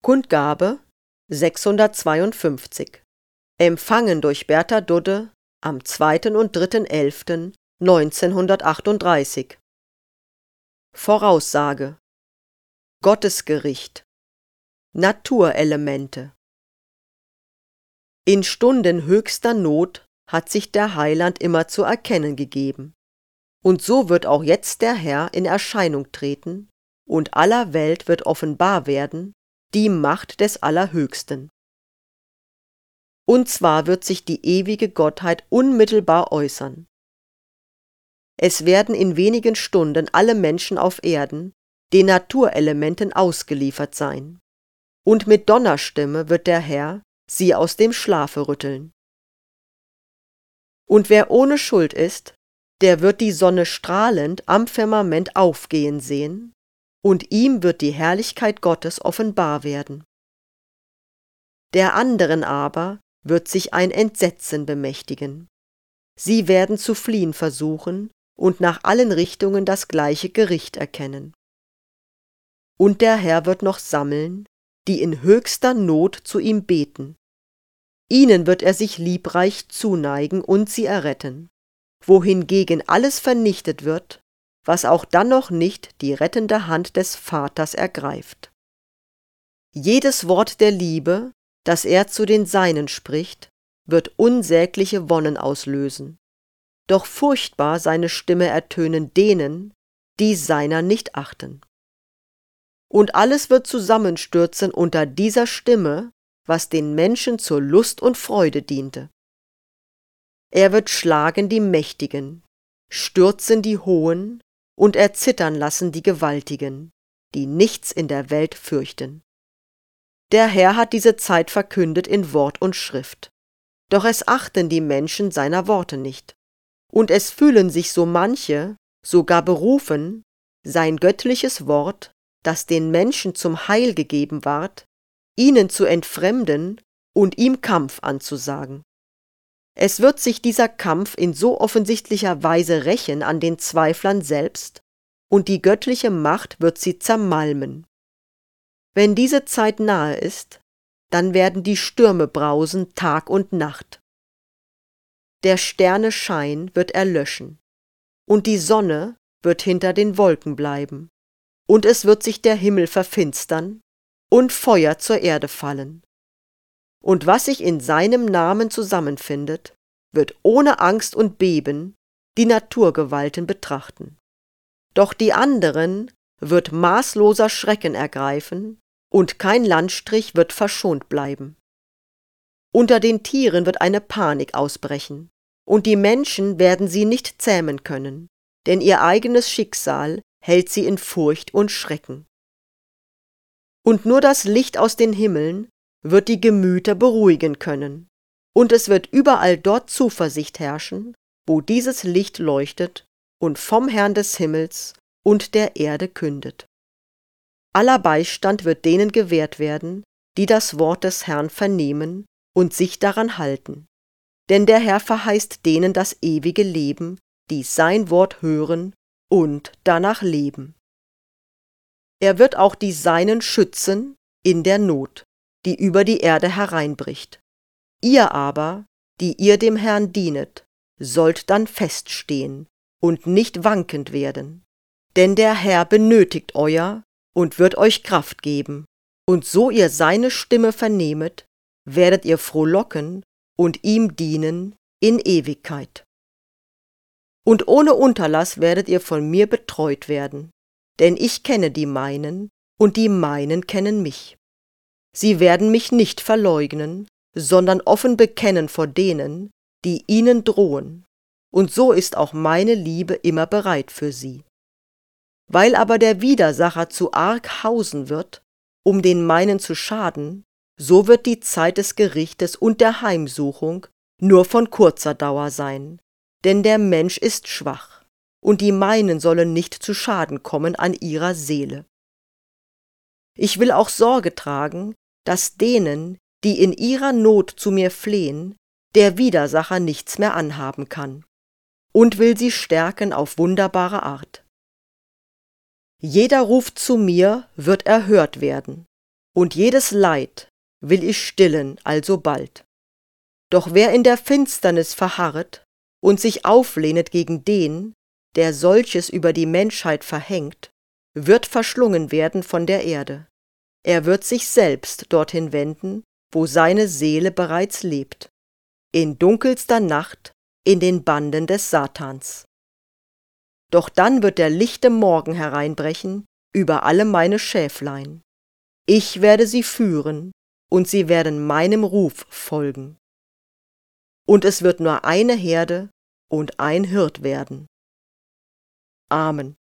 Kundgabe 652. Empfangen durch Bertha Dudde am 2. und 3.11.1938. Voraussage: Gottesgericht. Naturelemente. In Stunden höchster Not hat sich der Heiland immer zu erkennen gegeben. Und so wird auch jetzt der Herr in Erscheinung treten, und aller Welt wird offenbar werden die Macht des Allerhöchsten. Und zwar wird sich die ewige Gottheit unmittelbar äußern. Es werden in wenigen Stunden alle Menschen auf Erden den Naturelementen ausgeliefert sein, und mit Donnerstimme wird der Herr sie aus dem Schlafe rütteln. Und wer ohne Schuld ist, der wird die Sonne strahlend am Firmament aufgehen sehen, und ihm wird die Herrlichkeit Gottes offenbar werden. Der anderen aber wird sich ein Entsetzen bemächtigen. Sie werden zu fliehen versuchen und nach allen Richtungen das gleiche Gericht erkennen. Und der Herr wird noch sammeln, die in höchster Not zu ihm beten. Ihnen wird er sich liebreich zuneigen und sie erretten, wohingegen alles vernichtet wird, was auch dann noch nicht die rettende Hand des Vaters ergreift. Jedes Wort der Liebe, das er zu den Seinen spricht, wird unsägliche Wonnen auslösen, doch furchtbar seine Stimme ertönen denen, die seiner nicht achten. Und alles wird zusammenstürzen unter dieser Stimme, was den Menschen zur Lust und Freude diente. Er wird schlagen die Mächtigen, stürzen die Hohen und erzittern lassen die Gewaltigen, die nichts in der Welt fürchten. Der Herr hat diese Zeit verkündet in Wort und Schrift, doch es achten die Menschen seiner Worte nicht, und es fühlen sich so manche, sogar berufen, sein göttliches Wort, das den Menschen zum Heil gegeben ward, ihnen zu entfremden und ihm Kampf anzusagen. Es wird sich dieser Kampf in so offensichtlicher Weise rächen an den Zweiflern selbst, und die göttliche Macht wird sie zermalmen. Wenn diese Zeit nahe ist, dann werden die Stürme brausen Tag und Nacht. Der Sterne Schein wird erlöschen, und die Sonne wird hinter den Wolken bleiben, und es wird sich der Himmel verfinstern und Feuer zur Erde fallen. Und was sich in seinem Namen zusammenfindet, wird ohne Angst und Beben die Naturgewalten betrachten. Doch die anderen wird maßloser Schrecken ergreifen, und kein Landstrich wird verschont bleiben. Unter den Tieren wird eine Panik ausbrechen, und die Menschen werden sie nicht zähmen können, denn ihr eigenes Schicksal hält sie in Furcht und Schrecken. Und nur das Licht aus den Himmeln wird die Gemüter beruhigen können, und es wird überall dort Zuversicht herrschen, wo dieses Licht leuchtet und vom Herrn des Himmels und der Erde kündet. Aller Beistand wird denen gewährt werden, die das Wort des Herrn vernehmen und sich daran halten. Denn der Herr verheißt denen das ewige Leben, die sein Wort hören und danach leben. Er wird auch die Seinen schützen in der Not, die über die Erde hereinbricht. Ihr aber, die ihr dem Herrn dienet, sollt dann feststehen und nicht wankend werden. Denn der Herr benötigt euer und wird euch Kraft geben, und so ihr seine Stimme vernehmet, werdet ihr frohlocken und ihm dienen in Ewigkeit. Und ohne Unterlass werdet ihr von mir betreut werden, denn ich kenne die meinen, und die meinen kennen mich. Sie werden mich nicht verleugnen, sondern offen bekennen vor denen, die ihnen drohen, und so ist auch meine Liebe immer bereit für sie. Weil aber der Widersacher zu arg hausen wird, um den meinen zu schaden, so wird die Zeit des Gerichtes und der Heimsuchung nur von kurzer Dauer sein, denn der Mensch ist schwach, und die meinen sollen nicht zu Schaden kommen an ihrer Seele. Ich will auch Sorge tragen, dass denen, die in ihrer Not zu mir flehen, der Widersacher nichts mehr anhaben kann, und will sie stärken auf wunderbare Art. Jeder Ruf zu mir wird erhört werden, und jedes Leid will ich stillen alsobald. Doch wer in der Finsternis verharret und sich auflehnet gegen den, der solches über die Menschheit verhängt, wird verschlungen werden von der Erde. Er wird sich selbst dorthin wenden, wo seine Seele bereits lebt, in dunkelster Nacht, in den Banden des Satans. Doch dann wird der lichte Morgen hereinbrechen über alle meine Schäflein. Ich werde sie führen, und sie werden meinem Ruf folgen. Und es wird nur eine Herde und ein Hirt werden. Amen.